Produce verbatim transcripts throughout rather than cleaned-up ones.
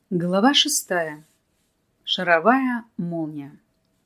Глава шестая. Шаровая молния.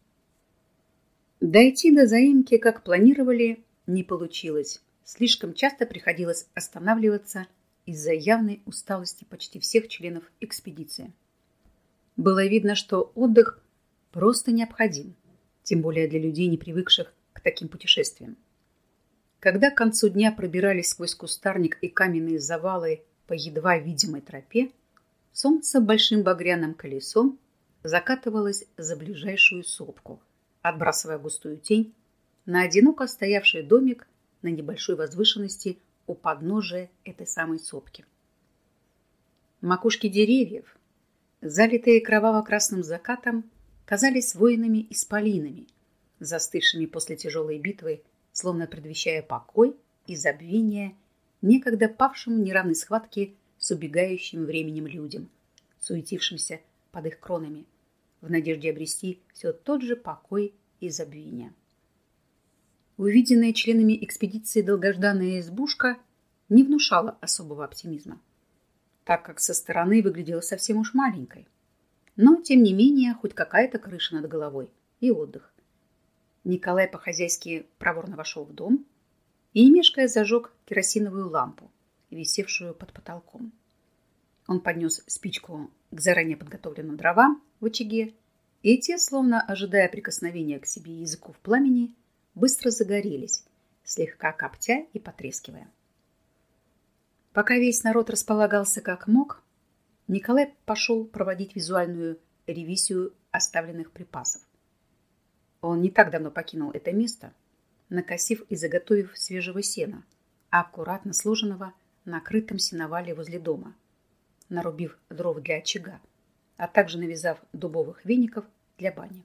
Дойти до заимки, как планировали, не получилось. Слишком часто приходилось останавливаться из-за явной усталости почти всех членов экспедиции. Было видно, что отдых просто необходим, тем более для людей, не привыкших к таким путешествиям. Когда к концу дня пробирались сквозь кустарник и каменные завалы по едва видимой тропе, солнце большим багряным колесом закатывалось за ближайшую сопку, отбрасывая густую тень на одиноко стоявший домик на небольшой возвышенности у подножия этой самой сопки. Макушки деревьев, залитые кроваво-красным закатом, казались воинами исполинами, застывшими после тяжелой битвы, словно предвещая покой и забвение некогда павшим в неравной схватке с убегающим временем людям, суетившимся под их кронами, в надежде обрести все тот же покой и забвение. Увиденная членами экспедиции долгожданная избушка не внушала особого оптимизма, так как со стороны выглядела совсем уж маленькой. Но, тем не менее, хоть какая-то крыша над головой и отдых. Николай по-хозяйски проворно вошел в дом и, не мешкая, зажег керосиновую лампу, висевшую под потолком. Он поднес спичку к заранее подготовленным дровам в очаге, и те, словно ожидая прикосновения к себе языку в пламени, быстро загорелись, слегка коптя и потрескивая. Пока весь народ располагался как мог, Николай пошел проводить визуальную ревизию оставленных припасов. Он не так давно покинул это место, накосив и заготовив свежего сена, аккуратно сложенного на крытом сеновале возле дома, нарубив дров для очага, а также навязав дубовых веников для бани.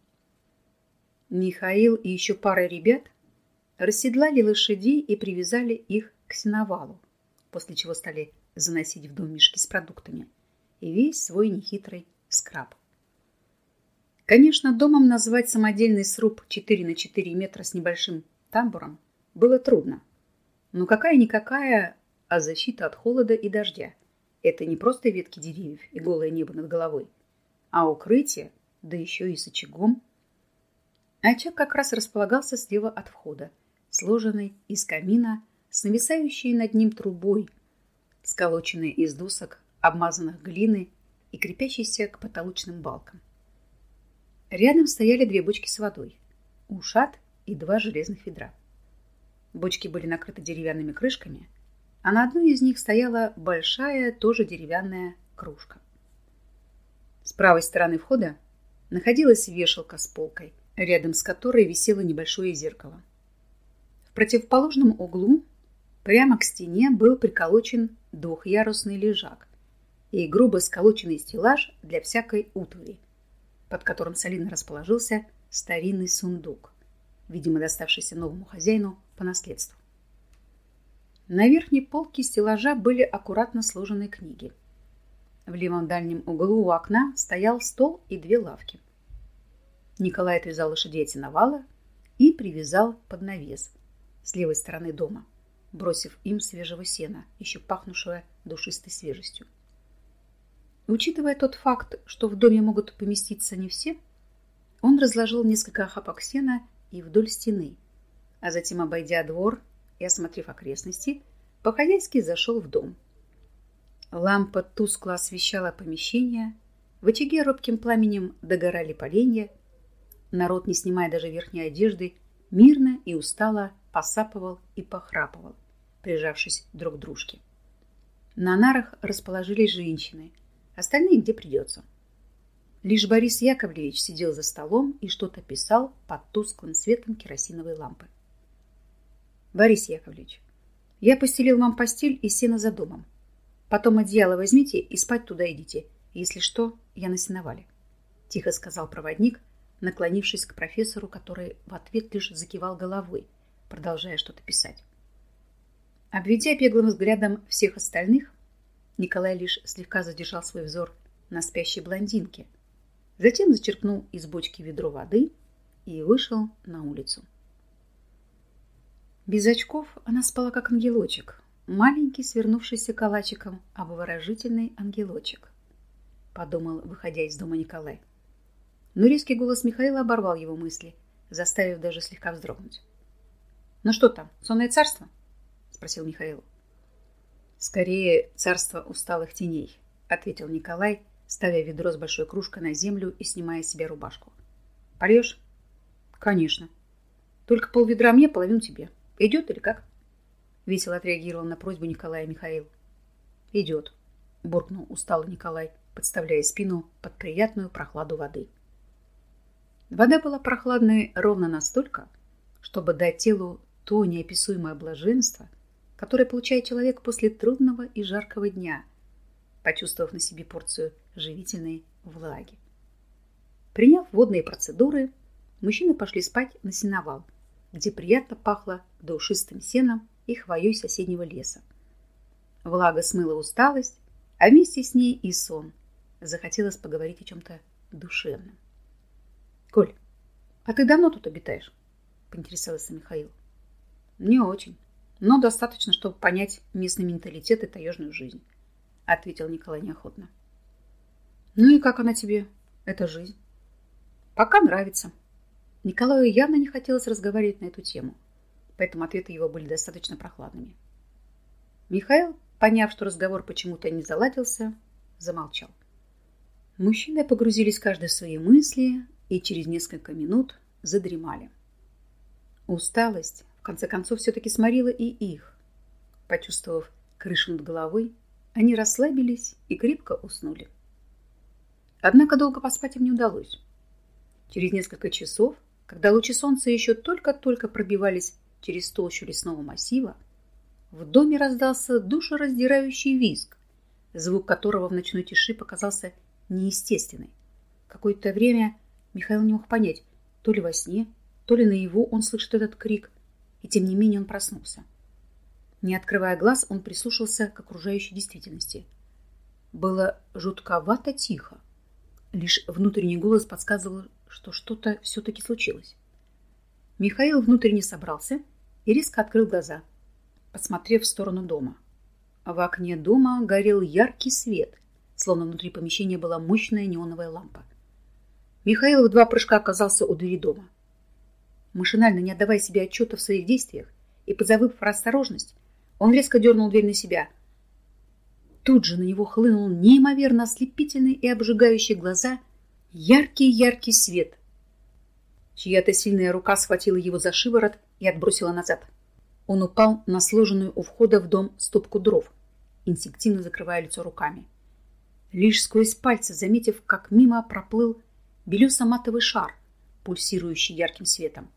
Михаил и еще пара ребят расседлали лошадей и привязали их к сеновалу, после чего стали заносить в дом мешки с продуктами и весь свой нехитрый скраб. Конечно, домом назвать самодельный сруб четыре на четыре метра с небольшим тамбуром было трудно, но какая-никакая, а защита от холода и дождя. Это не просто ветки деревьев и голое небо над головой, а укрытие, да еще и с очагом. Очаг как раз располагался слева от входа, сложенный из камина с нависающей над ним трубой, сколоченной из досок, обмазанных глиной и крепящейся к потолочным балкам. Рядом стояли две бочки с водой, ушат и два железных ведра. Бочки были накрыты деревянными крышками, а на одной из них стояла большая, тоже деревянная кружка. С правой стороны входа находилась вешалка с полкой, рядом с которой висело небольшое зеркало. В противоположном углу, прямо к стене, был приколочен двухъярусный лежак и грубо сколоченный стеллаж для всякой утвари, под которым солидно расположился старинный сундук, видимо, доставшийся новому хозяину по наследству. На верхней полке стеллажа были аккуратно сложены книги. В левом дальнем углу у окна стоял стол и две лавки. Николай отвязал лошадей от сеновала и привязал под навес с левой стороны дома, бросив им свежего сена, еще пахнувшего душистой свежестью. Учитывая тот факт, что в доме могут поместиться не все, он разложил несколько охапок сена и вдоль стены, а затем, обойдя двор и осмотрев окрестности, по-хозяйски зашел в дом. Лампа тускло освещала помещение, в очаге робким пламенем догорали поленья, народ, не снимая даже верхней одежды, мирно и устало посапывал и похрапывал, прижавшись друг к дружке. На нарах расположились женщины, остальные где придется. Лишь Борис Яковлевич сидел за столом и что-то писал под тусклым светом керосиновой лампы. Борис Яковлевич, я постелил вам постель и сено за домом. Потом одеяло возьмите и спать туда идите. Если что, я на сеновале, — тихо сказал проводник, наклонившись к профессору, который в ответ лишь закивал головой, продолжая что-то писать. Обведя беглым взглядом всех остальных, Николай лишь слегка задержал свой взор на спящей блондинке, затем зачерпнул из бочки ведро воды и вышел на улицу. Без очков она спала как ангелочек, маленький, свернувшийся калачиком, обворожительный ангелочек. подумал, выходя из дома Николай. Но резкий голос Михаила оборвал его мысли, заставив даже слегка вздрогнуть. «Ну что там, сонное царство?» — спросил Михаил. «Скорее, царство усталых теней», — ответил Николай, ставя ведро с большой кружкой на землю и снимая с себя рубашку. «Польешь?» «Конечно. Только полведра мне, половину тебе. Идет или как?» Весело отреагировал на просьбу Николая Михаил. «Идет», — буркнул усталый Николай, подставляя спину под приятную прохладу воды. Вода была прохладной ровно настолько, чтобы дать телу то неописуемое блаженство, которое получает человек после трудного и жаркого дня, почувствовав на себе порцию живительной влаги. Приняв водные процедуры, мужчины пошли спать на сеновал, где приятно пахло душистым сеном и хвоей соседнего леса. Влага смыла усталость, а вместе с ней и сон. Захотелось поговорить о чем-то душевном. «Коль, а ты давно тут обитаешь?» — поинтересовался Михаил. «Не очень, но достаточно, чтобы понять местный менталитет и таежную жизнь», — ответил Николай неохотно. «Ну и как она тебе, эта жизнь?» «Пока нравится». Николаю явно не хотелось разговаривать на эту тему, поэтому ответы его были достаточно прохладными. Михаил, поняв, что разговор почему-то не заладился, замолчал. Мужчины погрузились каждый в свои мысли и через несколько минут задремали. Усталость, в конце концов, все-таки сморила и их. Почувствовав крышу над головой, они расслабились и крепко уснули. Однако долго поспать им не удалось. Через несколько часов, когда лучи солнца еще только-только пробивались через толщу лесного массива, в доме раздался душераздирающий визг, звук которого в ночной тиши показался неестественной. Какое-то время Михаил не мог понять, то ли во сне, то ли наяву он слышит этот крик, и тем не менее он проснулся. Не открывая глаз, он прислушался к окружающей действительности. Было жутковато тихо. Лишь внутренний голос подсказывал, что что-то все-таки случилось. Михаил внутренне собрался и резко открыл глаза, посмотрев в сторону дома. В окне дома горел яркий свет, словно внутри помещения была мощная неоновая лампа. Михаил в два прыжка оказался у двери дома. Машинально, не отдавая себе отчета в своих действиях и позабыв про осторожность, он резко дернул дверь на себя. Тут же на него хлынул неимоверно ослепительный и обжигающий глаза яркий-яркий свет. Чья-то сильная рука схватила его за шиворот и отбросила назад. Он упал на сложенную у входа в дом стопку дров, инстинктивно закрывая лицо руками. Лишь сквозь пальцы, заметив, как мимо проплыл белесо-матовый шар, пульсирующий ярким светом.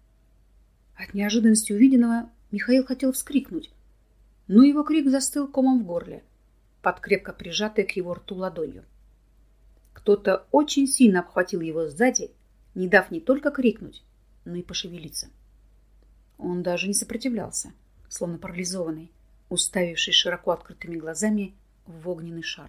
От неожиданности увиденного Михаил хотел вскрикнуть, но его крик застыл комом в горле, под крепко прижатой к его рту ладонью. Кто-то очень сильно обхватил его сзади, не дав не только крикнуть, но и пошевелиться. Он даже не сопротивлялся, словно парализованный, уставившись широко открытыми глазами в огненный шар.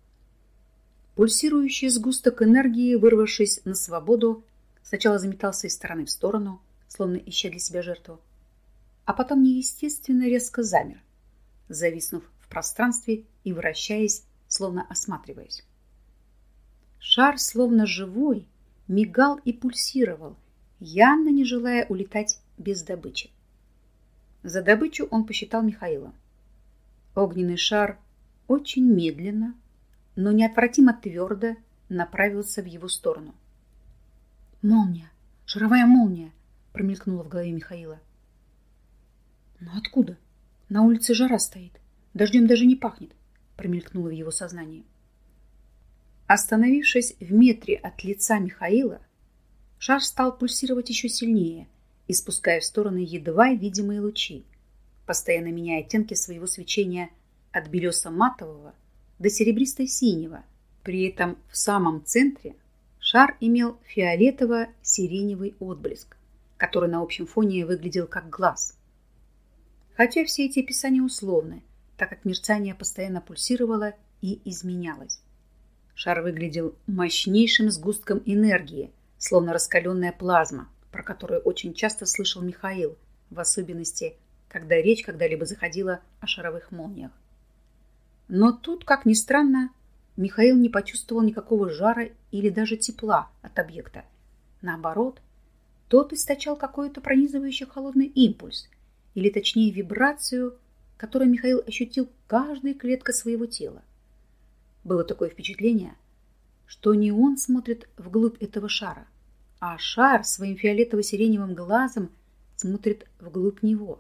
Пульсирующий сгусток энергии, вырвавшись на свободу, сначала заметался из стороны в сторону, словно ища для себя жертву, а потом неестественно резко замер, зависнув в пространстве и вращаясь, словно осматриваясь. Шар, словно живой, мигал и пульсировал, явно не желая улетать без добычи. За добычу он посчитал Михаила. Огненный шар очень медленно, но неотвратимо твердо направился в его сторону. «Молния! Шаровая молния!» промелькнула в голове Михаила. «Но откуда? На улице жара стоит. Дождем даже не пахнет», промелькнуло в его сознании. Остановившись в метре от лица Михаила, шар стал пульсировать еще сильнее, испуская в стороны едва видимые лучи, постоянно меняя оттенки своего свечения от белесо-матового до серебристо-синего. При этом в самом центре шар имел фиолетово-сиреневый отблеск, который на общем фоне выглядел как глаз. Хотя все эти описания условны, так как мерцание постоянно пульсировало и изменялось. Шар выглядел мощнейшим сгустком энергии, словно раскаленная плазма, про которую очень часто слышал Михаил, в особенности, когда речь когда-либо заходила о шаровых молниях. Но тут, как ни странно, Михаил не почувствовал никакого жара или даже тепла от объекта. Наоборот, тот источал какой-то пронизывающий холодный импульс, или точнее вибрацию, которую Михаил ощутил каждой клеткой своего тела. Было такое впечатление, что не он смотрит вглубь этого шара, а шар своим фиолетово-сиреневым глазом смотрит вглубь него.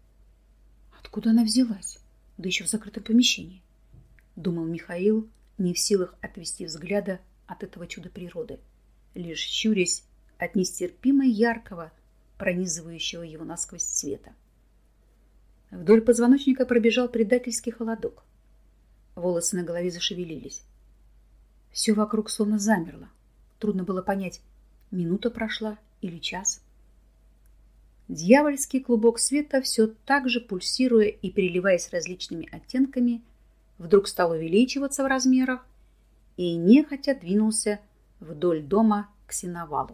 Откуда она взялась? Да еще в закрытом помещении, думал Михаил, не в силах отвести взгляда от этого чуда природы, лишь щурясь от нестерпимо яркого, пронизывающего его насквозь света. Вдоль позвоночника пробежал предательский холодок. Волосы на голове зашевелились. Все вокруг словно замерло. Трудно было понять, минута прошла или час. Дьявольский клубок света, все так же пульсируя и переливаясь различными оттенками, вдруг стал увеличиваться в размерах и нехотя двинулся вдоль дома к сеновалу.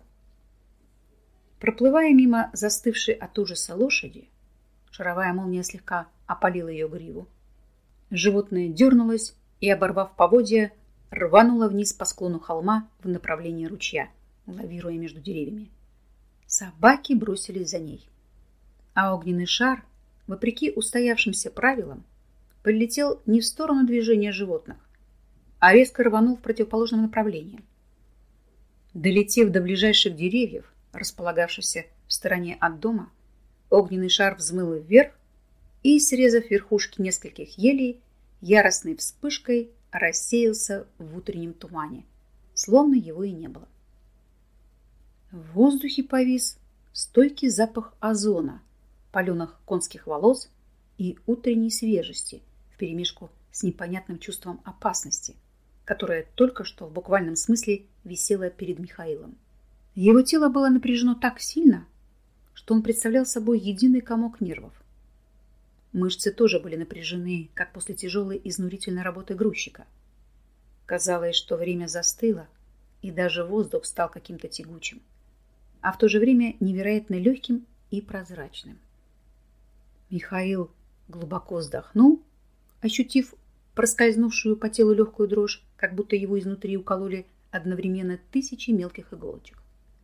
Проплывая мимо застывшей от ужаса лошади, шаровая молния слегка опалила ее гриву. Животное дернулось и, оборвав поводья, рвануло вниз по склону холма в направлении ручья, лавируя между деревьями. Собаки бросились за ней. А огненный шар, вопреки устоявшимся правилам, полетел не в сторону движения животных, а резко рванул в противоположном направлении. Долетев до ближайших деревьев, располагавшихся в стороне от дома, огненный шар взмыл вверх и, срезав верхушки нескольких елей, яростной вспышкой рассеялся в утреннем тумане, словно его и не было. В воздухе повис стойкий запах озона, паленых конских волос и утренней свежести вперемешку с непонятным чувством опасности, которое только что в буквальном смысле висело перед Михаилом. Его тело было напряжено так сильно, что он представлял собой единый комок нервов. Мышцы тоже были напряжены, как после тяжелой изнурительной работы грузчика. Казалось, что время застыло, и даже воздух стал каким-то тягучим, а в то же время невероятно легким и прозрачным. Михаил глубоко вздохнул, ощутив проскользнувшую по телу легкую дрожь, как будто его изнутри укололи одновременно тысячи мелких иголочек.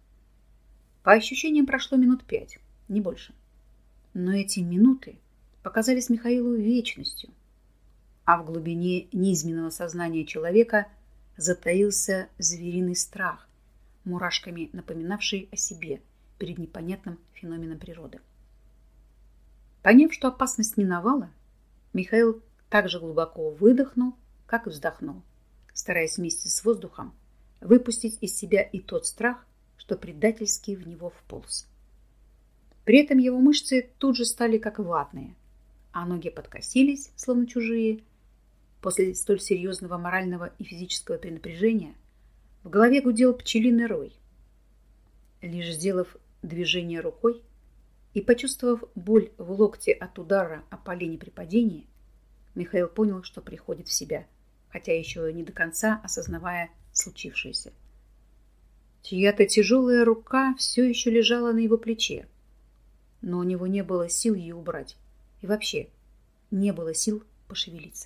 По ощущениям прошло минут пять, не больше. Но эти минуты показались Михаилу вечностью, а в глубине низменного сознания человека затаился звериный страх, мурашками напоминавший о себе перед непонятным феноменом природы. Поняв, что опасность миновала, Михаил также глубоко выдохнул, как и вздохнул, стараясь вместе с воздухом выпустить из себя и тот страх, что предательски в него вполз. При этом его мышцы тут же стали как ватные, а ноги подкосились, словно чужие. После столь серьезного морального и физического перенапряжения в голове гудел пчелиный рой. Лишь сделав движение рукой и почувствовав боль в локте от удара о полени при падении, Михаил понял, что приходит в себя, хотя еще не до конца осознавая случившееся. Чья-то тяжелая рука все еще лежала на его плече, но у него не было сил ее убрать, и вообще не было сил пошевелиться.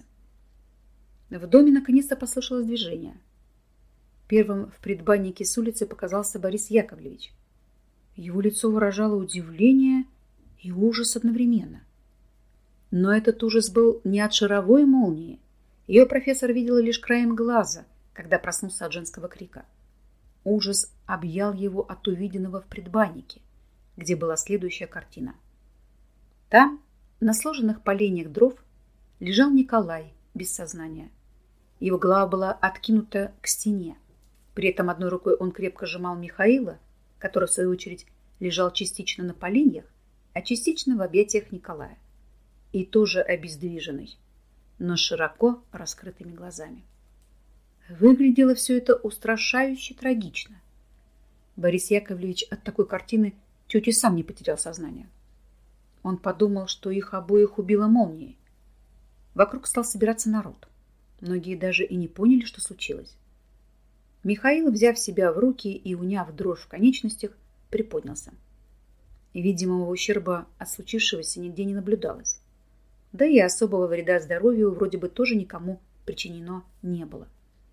В доме наконец-то послышалось движение. Первым в предбаннике с улицы показался Борис Яковлевич. Его лицо выражало удивление и ужас одновременно. Но этот ужас был не от шаровой молнии. Ее профессор видела лишь краем глаза, когда проснулся от женского крика. Ужас объял его от увиденного в предбаннике, где была следующая картина. Там, на сложенных поленьях дров, лежал Николай без сознания. Его голова была откинута к стене. При этом одной рукой он крепко сжимал Михаила, который, в свою очередь, лежал частично на поленьях, а частично в объятиях Николая. И тоже обездвиженный, но с широко раскрытыми глазами. Выглядело все это устрашающе трагично. Борис Яковлевич от такой картины чуть и сам не потерял сознание. Он подумал, что их обоих убила молнией. Вокруг стал собираться народ. Многие даже и не поняли, что случилось. Михаил, взяв себя в руки и уняв дрожь в конечностях, приподнялся. Видимого ущерба от случившегося нигде не наблюдалось. Да и особого вреда здоровью вроде бы тоже никому причинено не было.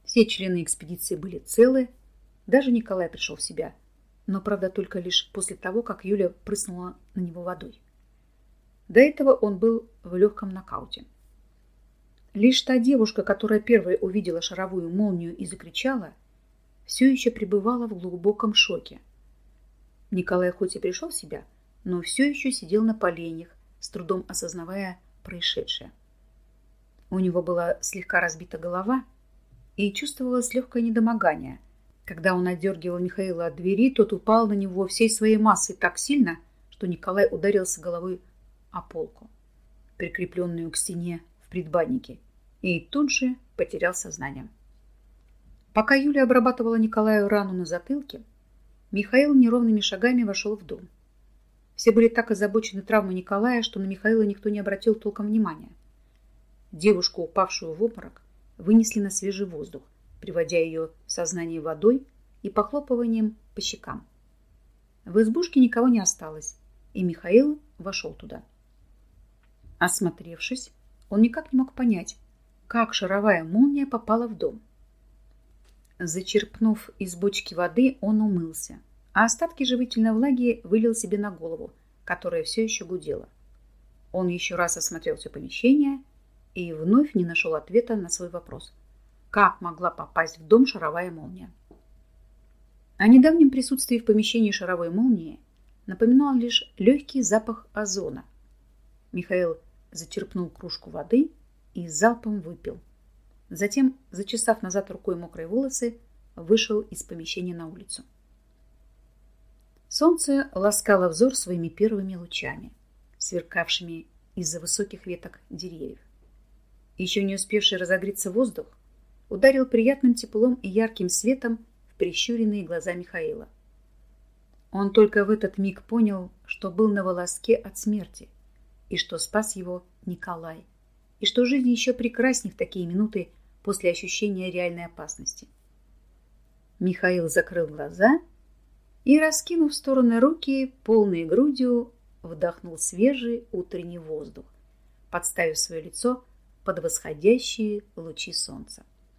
Все члены экспедиции были целы, даже Николай пришел в себя, но, правда, только лишь после того, как Юля прыснула на него водой. До этого он был в легком нокауте. Лишь та девушка, которая первой увидела шаровую молнию и закричала, все еще пребывала в глубоком шоке. Николай хоть и пришел в себя, но все еще сидел на поленьях, с трудом осознавая происшедшее. У него была слегка разбита голова, и чувствовалось легкое недомогание. Когда он отдергивал Михаила от двери, тот упал на него всей своей массой так сильно, что Николай ударился головой о полку, прикрепленную к стене в предбаннике, и тут же потерял сознание. Пока Юля обрабатывала Николаю рану на затылке, Михаил неровными шагами вошел в дом. Все были так озабочены травмой Николая, что на Михаила никто не обратил толком внимания. Девушку, упавшую в обморок, вынесли на свежий воздух, приводя ее в сознание водой и похлопыванием по щекам. В избушке никого не осталось, и Михаил вошел туда. Осмотревшись, он никак не мог понять, как шаровая молния попала в дом. Зачерпнув из бочки воды, он умылся, а остатки живительной влаги вылил себе на голову, которая все еще гудела. Он еще раз осмотрел все помещение и вновь не нашел ответа на свой вопрос. Как могла попасть в дом шаровая молния? О недавнем присутствии в помещении шаровой молнии напоминал лишь легкий запах озона. Михаил зачерпнул кружку воды и залпом выпил. Затем, зачесав назад рукой мокрые волосы, вышел из помещения на улицу. Солнце ласкало взор своими первыми лучами, сверкавшими из-за высоких веток деревьев. Еще не успевший разогреться воздух ударил приятным теплом и ярким светом в прищуренные глаза Михаила. Он только в этот миг понял, что был на волоске от смерти, и что спас его Николай, и что жизнь еще прекрасней в такие минуты после ощущения реальной опасности. Михаил закрыл глаза и, раскинув в стороны руки, полной грудью вдохнул свежий утренний воздух, подставив свое лицо под восходящие лучи солнца.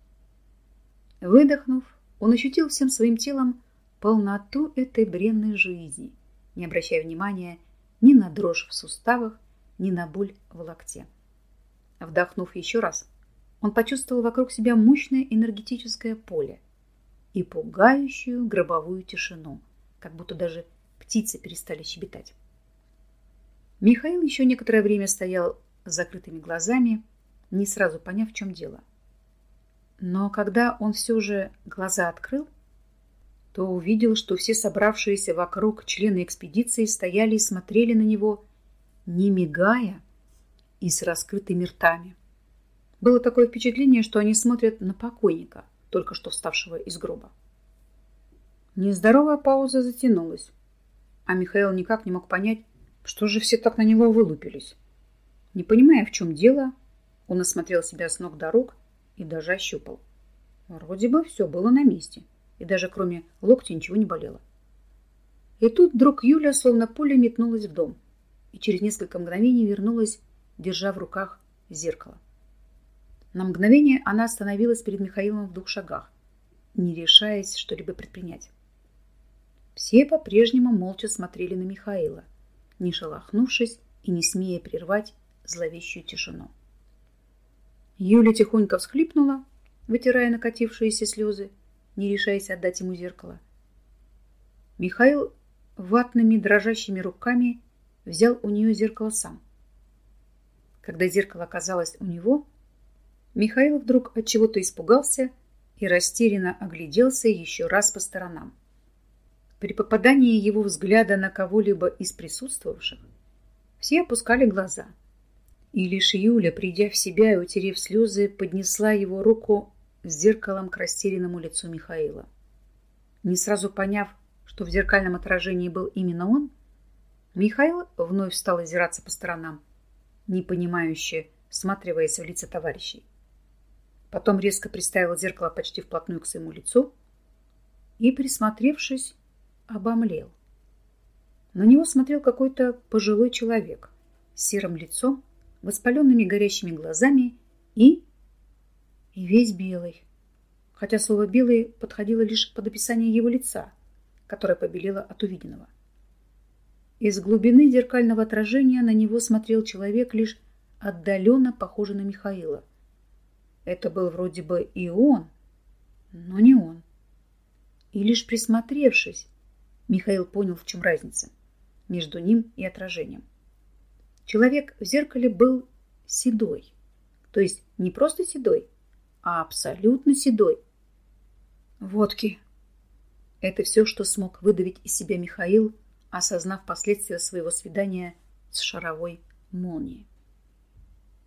Выдохнув, он ощутил всем своим телом полноту этой бренной жизни, не обращая внимания ни на дрожь в суставах, ни на боль в локте. Вдохнув еще раз, он почувствовал вокруг себя мощное энергетическое поле и пугающую гробовую тишину, как будто даже птицы перестали щебетать. Михаил еще некоторое время стоял с закрытыми глазами, не сразу поняв, в чем дело. Но когда он все же глаза открыл, то увидел, что все собравшиеся вокруг члены экспедиции стояли и смотрели на него, не мигая и с раскрытыми ртами. Было такое впечатление, что они смотрят на покойника, только что вставшего из гроба. Нездоровая пауза затянулась, а Михаил никак не мог понять, что же все так на него вылупились. Не понимая, в чем дело, он осмотрел себя с ног до рук и даже ощупал. Вроде бы все было на месте, и даже кроме локтя ничего не болело. И тут вдруг Юля словно пуля метнулась в дом и через несколько мгновений вернулась, держа в руках зеркало. На мгновение она остановилась перед Михаилом в двух шагах, не решаясь что-либо предпринять. Все по-прежнему молча смотрели на Михаила, не шелохнувшись и не смея прервать зловещую тишину. Юля тихонько всхлипнула, вытирая накатившиеся слезы, не решаясь отдать ему зеркало. Михаил ватными дрожащими руками взял у нее зеркало сам. Когда зеркало оказалось у него, Михаил вдруг от чего-то испугался и растерянно огляделся еще раз по сторонам. При попадании его взгляда на кого-либо из присутствовавших все опускали глаза. И лишь Юля, придя в себя и утерев слезы, поднесла его руку с зеркалом к растерянному лицу Михаила. Не сразу поняв, что в зеркальном отражении был именно он, Михаил вновь стал озираться по сторонам, непонимающе всматриваясь в лица товарищей. Потом резко приставил зеркало почти вплотную к своему лицу и, присмотревшись, обомлел. На него смотрел какой-то пожилой человек с серым лицом, воспаленными горящими глазами и... и весь белый. хотя слово «белый» подходило лишь под описание его лица, которое побелело от увиденного. Из глубины зеркального отражения на него смотрел человек, лишь отдаленно похожий на Михаила. Это был вроде бы и он, но не он. И лишь присмотревшись, Михаил понял, в чем разница между ним и отражением. Человек в зеркале был седой, то есть не просто седой, а абсолютно седой. Водки. Это все, что смог выдавить из себя Михаил, осознав последствия своего свидания с шаровой молнией.